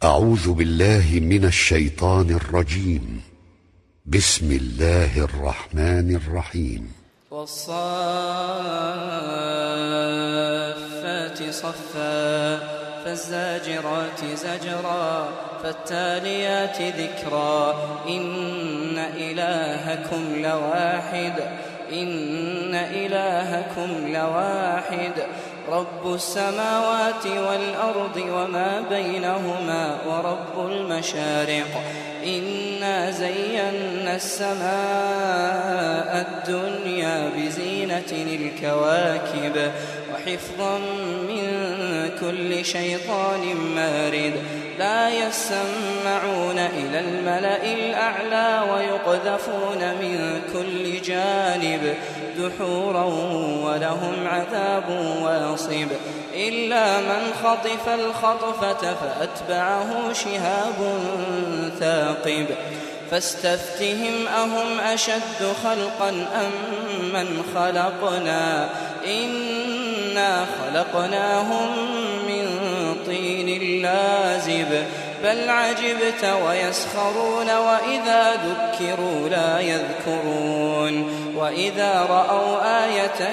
أعوذ بالله من الشيطان الرجيم. بسم الله الرحمن الرحيم. والصافات صفا فالزاجرات زجرا فالتاليات ذكرا إن إلهكم لواحد رب السماوات والأرض وما بينهما ورب المشارق إنا زينا السماء الدنيا بزينة الكواكب وحفظا من كل شيطان مارد لا يسمعون إلى الملأ الأعلى ويقذفون من كل جانب دحورا ولهم عذاب واصب إلا من خطف الخطفة فأتبعه شهاب ثاقب فاستفتهم أهم أشد خلقا أم من خلقنا إنا خلقناهم من طين لازب بل عجبت ويسخرون وإذا ذكروا لا يذكرون وإذا رأوا آية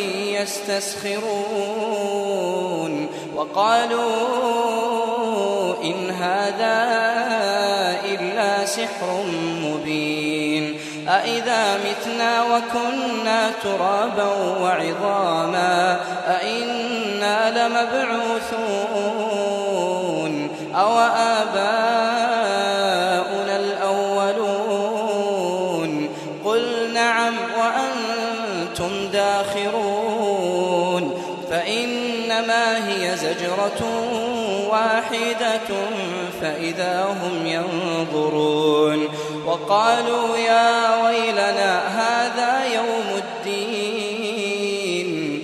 يستسخرون وقالوا إن هذا إلا سحر مبين أإذا متنا وكنا ترابا وعظاما أإنا لمبعوثون أو آباؤنا الأولون قل نعم وأنتم داخرون فإنما هي زجرة واحدة فإذا هم ينظرون وقالوا يا ويلنا هذا يوم الدين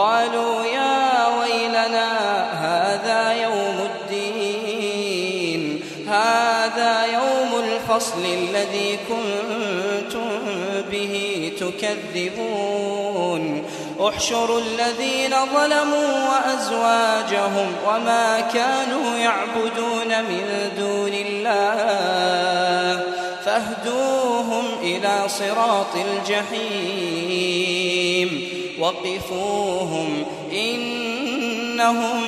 هذا يوم الفصل الذي كنتم به تكذبون احشروا الذين ظلموا وأزواجهم وما كانوا يعبدون من دون الله فاهدوهم إلى صراط الجحيم وقفوهم إنهم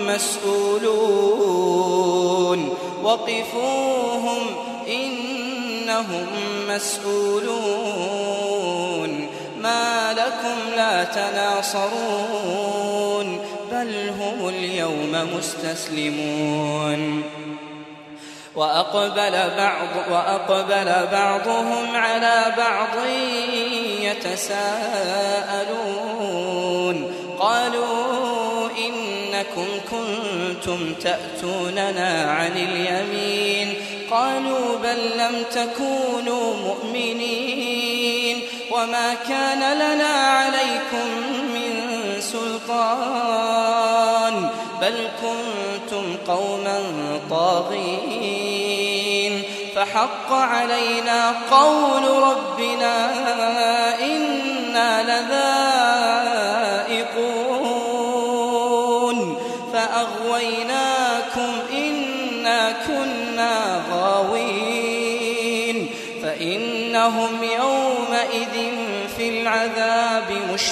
مسؤولون ما لكم لا تناصرون بل هم اليوم مستسلمون وأقبل بعضهم على بعض يتساءلون قالوا إنكم كنتم تأتوننا عن اليمين قالوا بل لم تكونوا مؤمنين وما كان لنا عليكم من سلطان بل كنتم قوما طاغين فحق علينا قول ربنا إنا لذائقون فأغويناكم إنا كنا غاوين فإنهم يومئذ في العذاب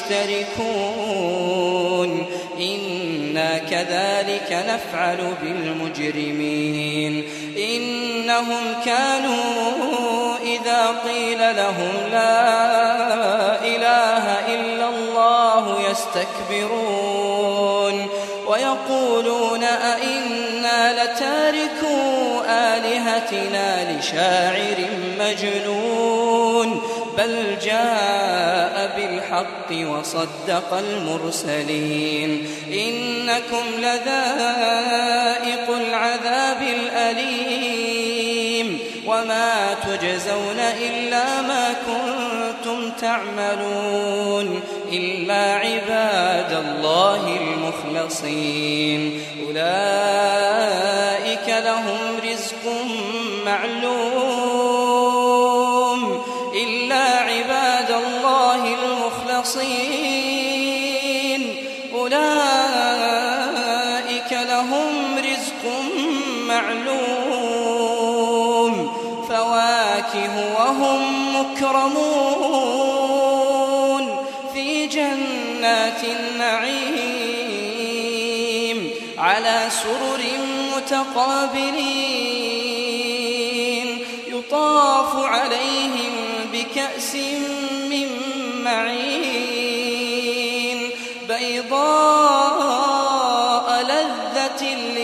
مشتركون إنا كذلك نفعل بالمجرمين إنهم كانوا إذا قيل لهم لا إله إلا الله يستكبرون ويقولون أئنا لتاركو آلهتنا لشاعر مجنون بل جاء بالحق وصدق المرسلين إنكم لذائق العذاب الأليم وما تجزون إلا ما كنتم تعملون إلا عباد الله المخلصين أولئك لهم رزق معلوم إلا عباد الله المخلصين أولئك لهم رزق معلوم فواكه وهم مكرمون في جنات النعيم على سرر متقابلين يطاف عليهم بكأس من معين بيضاء لذة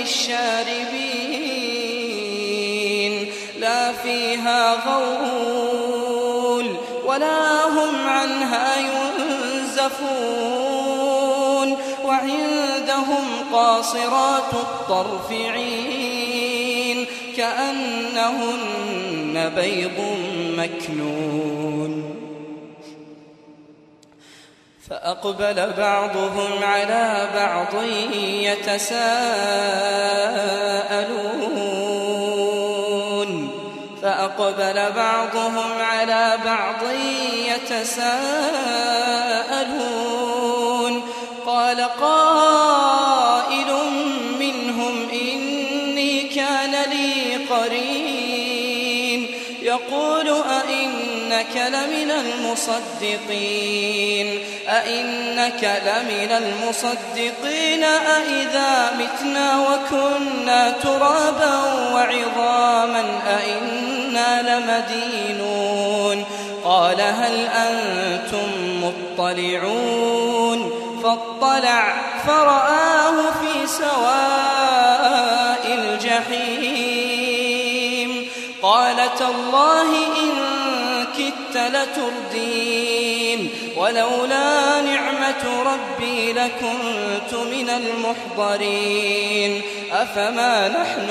للشاربين لا فيها غول ولا هم عنها ينزفون وعندهم قاصرات الطرف عين كأنهن بيض مكنون فأقبل بعضهم على بعض يتساءلون قال قائل منهم إني كان لي قرين يقول أئنك لمن المصدقين أئذا متنا وكنا ترابا وعظاما أئنا لمدينون قال هل أنتم مطلعون فاطلع فرآه في سواء الجحيم قال تالله إن كدت لتردين ولولا نعمة ربي لكنت من المحضرين أفما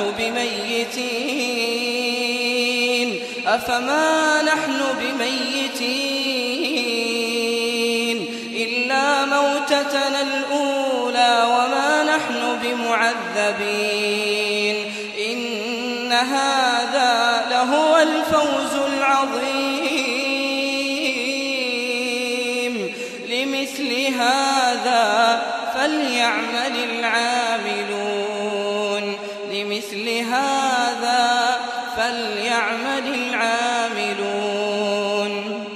نحن بميتين إلا موتتنا الأولى وما نحن بمعذبين إن هذا لهو الفوز العظيم لمثل هذا فليعمل العاملون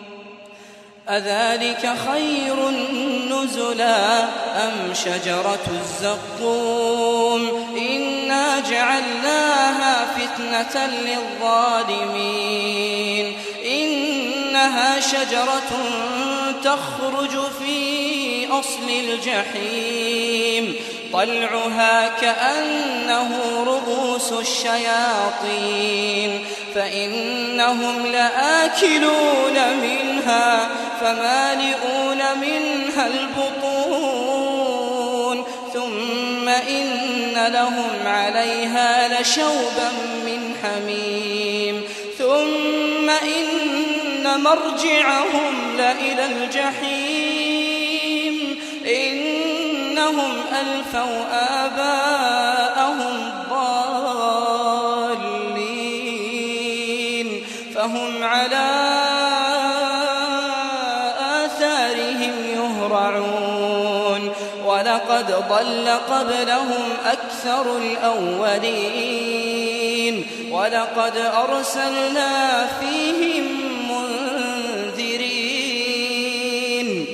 أذلك خير نزلا أم شجرة الزقوم إنا جعلناها فتنة للظالمين إنها شجرة تخرج في أصل الجحيم طلعها كأنه رؤوس الشياطين فإنهم لآكلون منها فمالئون منها البطون ثم إن لهم عليها لشوبا من حميم ثم إن مرجعهم لإلى الجحيم إنهم ألفوا آباءهم ضالين فهم على آثارهم يهرعون ولقد ضل قبلهم أكثر الأولين ولقد أرسلنا فيهم منذرين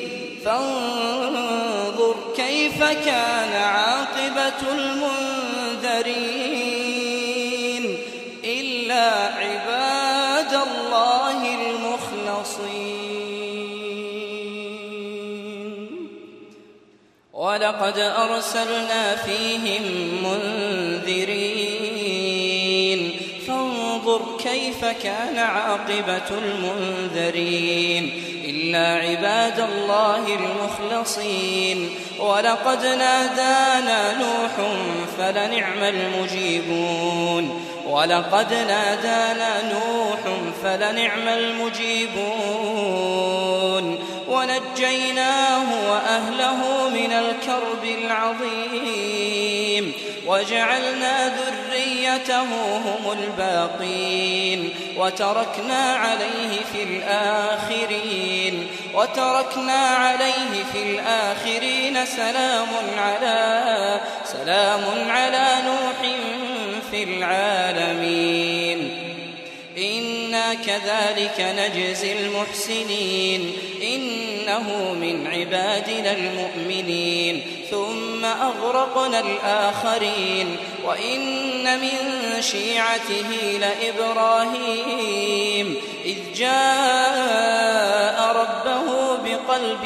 فانظر كيف كان عاقبة المنذرين إلا عباد الله المخلصين ولقد أرسلنا فيهم منذرين فانظر كيف كان عاقبة المنذرين إلا عباد الله المخلصين ولقد نادانا نوح فلنعم المجيبون ونجيناه وأهله من الكرب العظيم وجعلنا ذريته هم الباقين وتركنا عليه في الآخرين سلام على نوح في العالمين إنا كذلك نجزي المحسنين إنه من عبادنا المؤمنين ثم أغرقنا الآخرين وإن من شيعته لإبراهيم إذ جاء ربه بقلب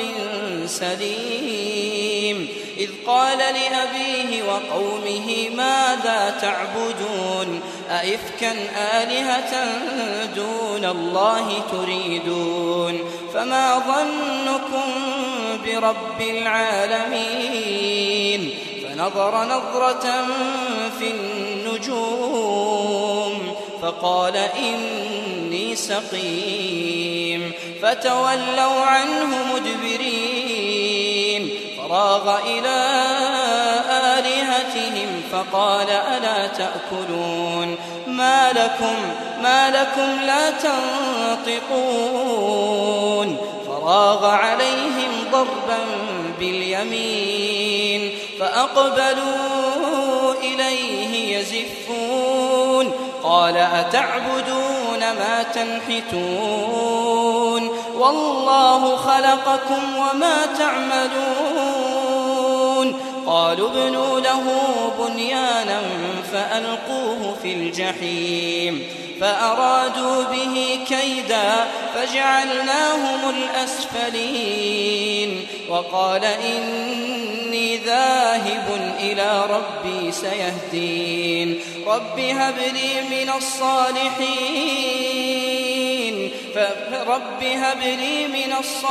سليم إذ قال لأبيه وقومه ماذا تعبدون أئفكا آلهة دون الله تريدون فما ظنكم برب العالمين فنظر نظرة في النجوم فقال إني سقيم فتولوا عنه مدبرين فراغ إلى آلهتهم فقال ألا تأكلون ما لكم لا تنطقون فراغ عليهم ضربا باليمين فأقبلوا إليه يزفون قال أتعبدون ما تنحتون والله خلقكم وما تعملون قالوا ابنوا له بنيانا فألقوه في الجحيم فأرادوا به كيدا فجعلناهم الأسفلين وقال إني ذاهب إلى ربي سيهدين رب هب لي من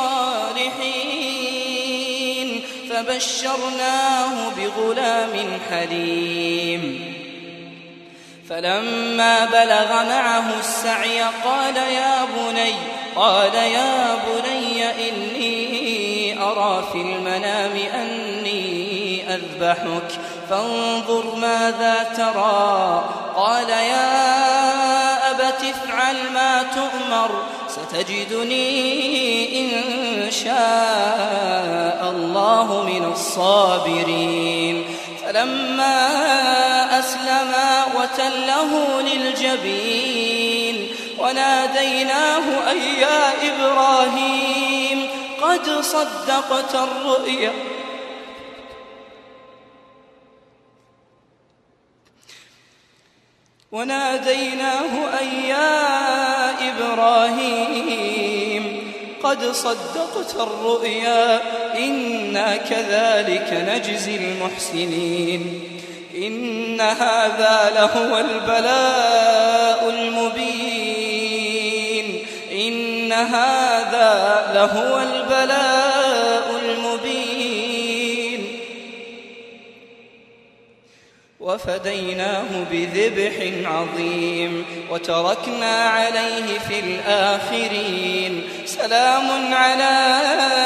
الصالحين فبشرناه بغلام حليم فلما بلغ معه السعي قال يا بني إني أرى في المنام أني أذبحك فانظر ماذا ترى قال يا أبت افعل ما تؤمر ستجدني إن شاء الله من الصابرين فلما أسلما وتله للجبين وناديناه أي يا إبراهيم قد صدقت الرؤيا إنا كذلك نجزي المحسنين إن هذا لهو البلاء المبين وفديناه بذبح عظيم وتركنا عليه في الآخرين سلام على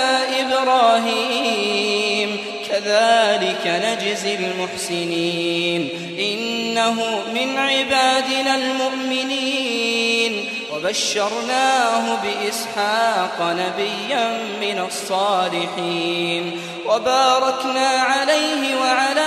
إبراهيم كذلك نجزي المحسنين إنه من عبادنا المؤمنين وبشرناه بإسحاق نبيا من الصالحين وباركنا عليه وعلى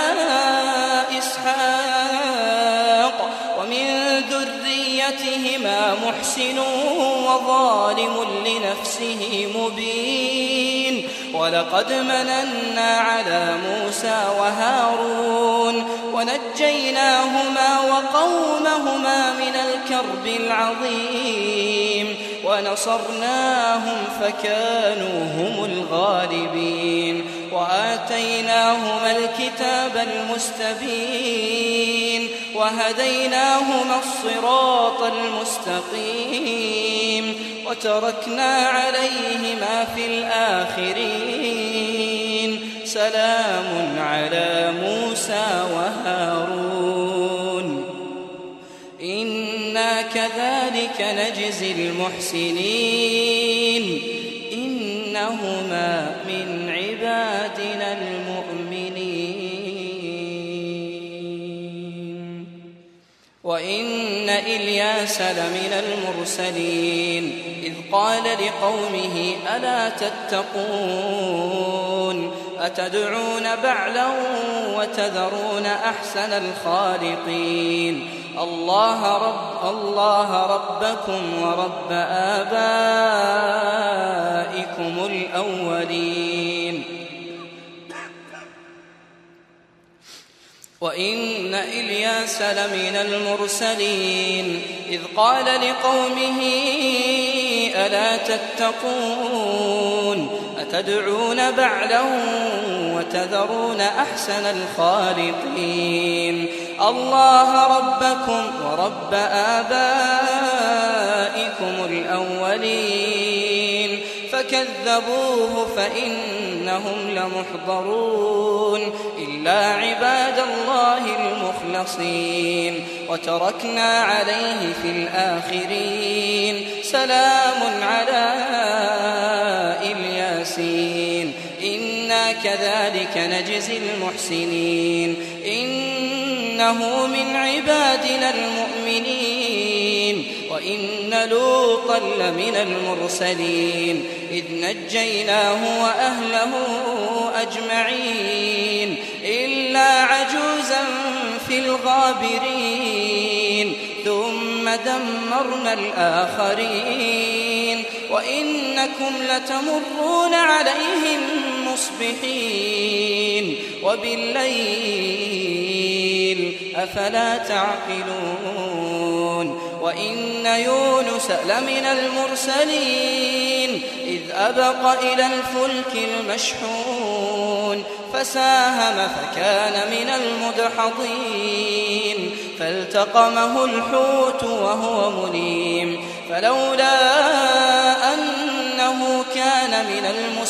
إسحاق ومن ذريتهما محسن وظالم لنفسه مبين ولقد مننا على موسى وهارون ونجيناهما وقومهما من الكرب العظيم ونصرناهم فكانوا هم الغالبين وآتيناهما الكتاب المستبين وهديناهما الصراط المستقيم وتركنا عليهما في الآخرين سلام على موسى وهارون إنا كذلك نجزي المحسنين إنهما من عبادنا المؤمنين وإن إلياس لمن المرسلين إذ قال لقومه ألا تتقون أتدعون بعلا وتذرون أحسن الخالقين الله ربكم ورب آبائكم الأولين وإن إلياس لمن المرسلين إذ قال لقومه ألا تتقون أتدعون بعلا وتذرون أحسن الخالقين الله ربكم ورب آبائكم الأولين فكذبوه فإنهم لمحضرون إلا عباد الله المخلصين وتركنا عليه في الآخرين سلام على الياسين إنا كذلك نجزي المحسنين إنه من عبادنا المؤمنين وإن لوطا لمن المرسلين إذ نجيناه وأهله أجمعين إلا عجوزا في الغابرين ثم دمرنا الآخرين وإنكم لتمرون عليهم مصبحين وبالليل أفلا تعقلون وإن يونس لمن المرسلين إذ أبق إلى الفلك المشحون فساهم فكان من المدحضين فالتقمه الحوت وهو مليم فلولا أنه كان من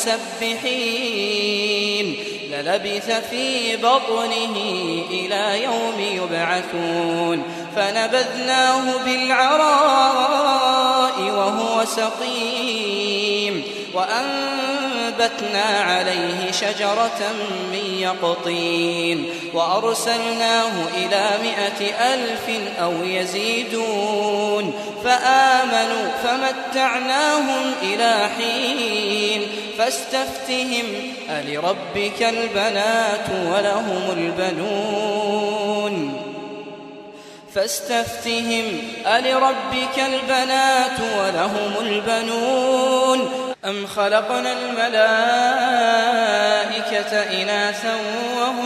المسبحين للبث في بطنه إلى يوم يبعثون فنبذناه بالعراء وهو سقيم وأنبتنا عليه شجرة من يقطين وأرسلناه إلى 100,000 أو يزيدون فآمنوا فمتعناهم إلى حين فاستفتهم ألربك البنات ولهم البنون ألربك البنات ولهم البنون أم خلقنا الملائكة إناثا وهم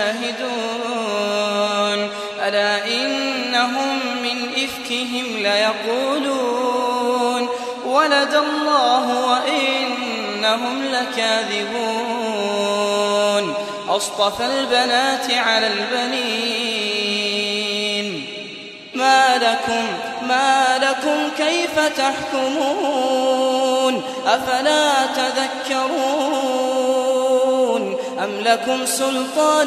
شاهدون ألا إنهم من إفكهم ليقولون ولد الله وإنهم لكاذبون أصطفى البنات على البنين ما لكم كيف تحكمون أفلا تذكرون أم لكم سلطان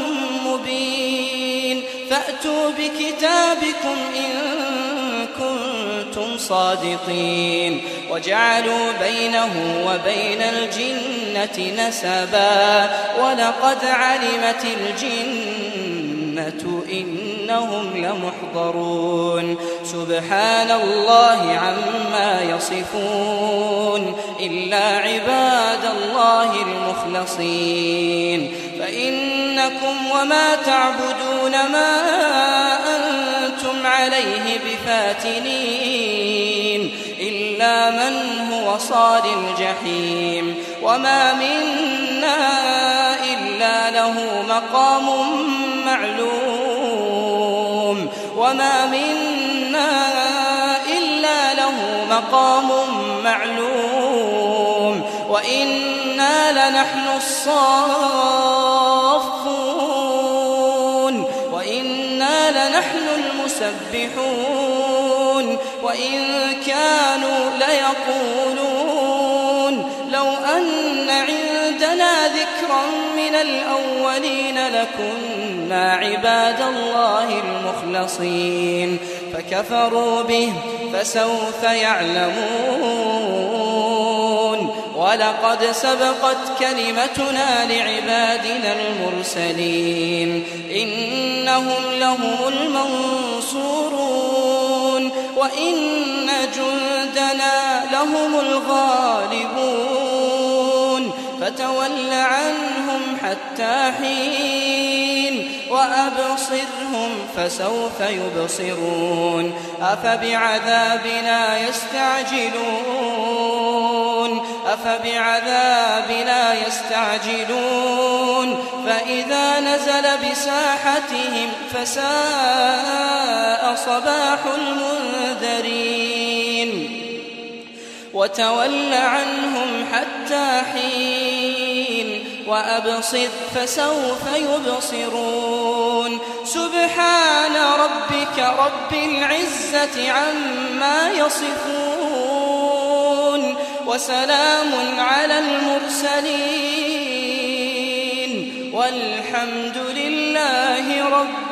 مبين فأتوا بكتابكم إن كنتم صادقين وجعلوا بينه وبين الجنة نسبا ولقد علمت الجنة إنهم لمحضرون سبحان الله عما يصفون إلا عباد الله المخلصين فإنكم وما تعبدون ما أنتم عليه بفاتنين إلا من هو صال الجحيم وما منا إلا له مقام معلوم وإنا لنحن الصافون وإنا لنحن المسبحون وإن كانوا ليقولون لو أن عندنا ذكرا من الأولين لكنا عباد الله المخلصين فكفروا به فسوف يعلمون ولقد سبقت كلمتنا لعبادنا المرسلين إنهم لهم المنصورون وإن جندنا لهم الغالبون فتول عنهم حتى حين وأبصرهم فسوف يبصرون أفبعذابنا يستعجلون فإذا نزل بساحتهم فساء صباح المنذرين وتول عنهم حتى حين وأبصر فسوف يبصرون سبحان ربك رب العزة عما يصفون وسلام على المرسلين والحمد لله رب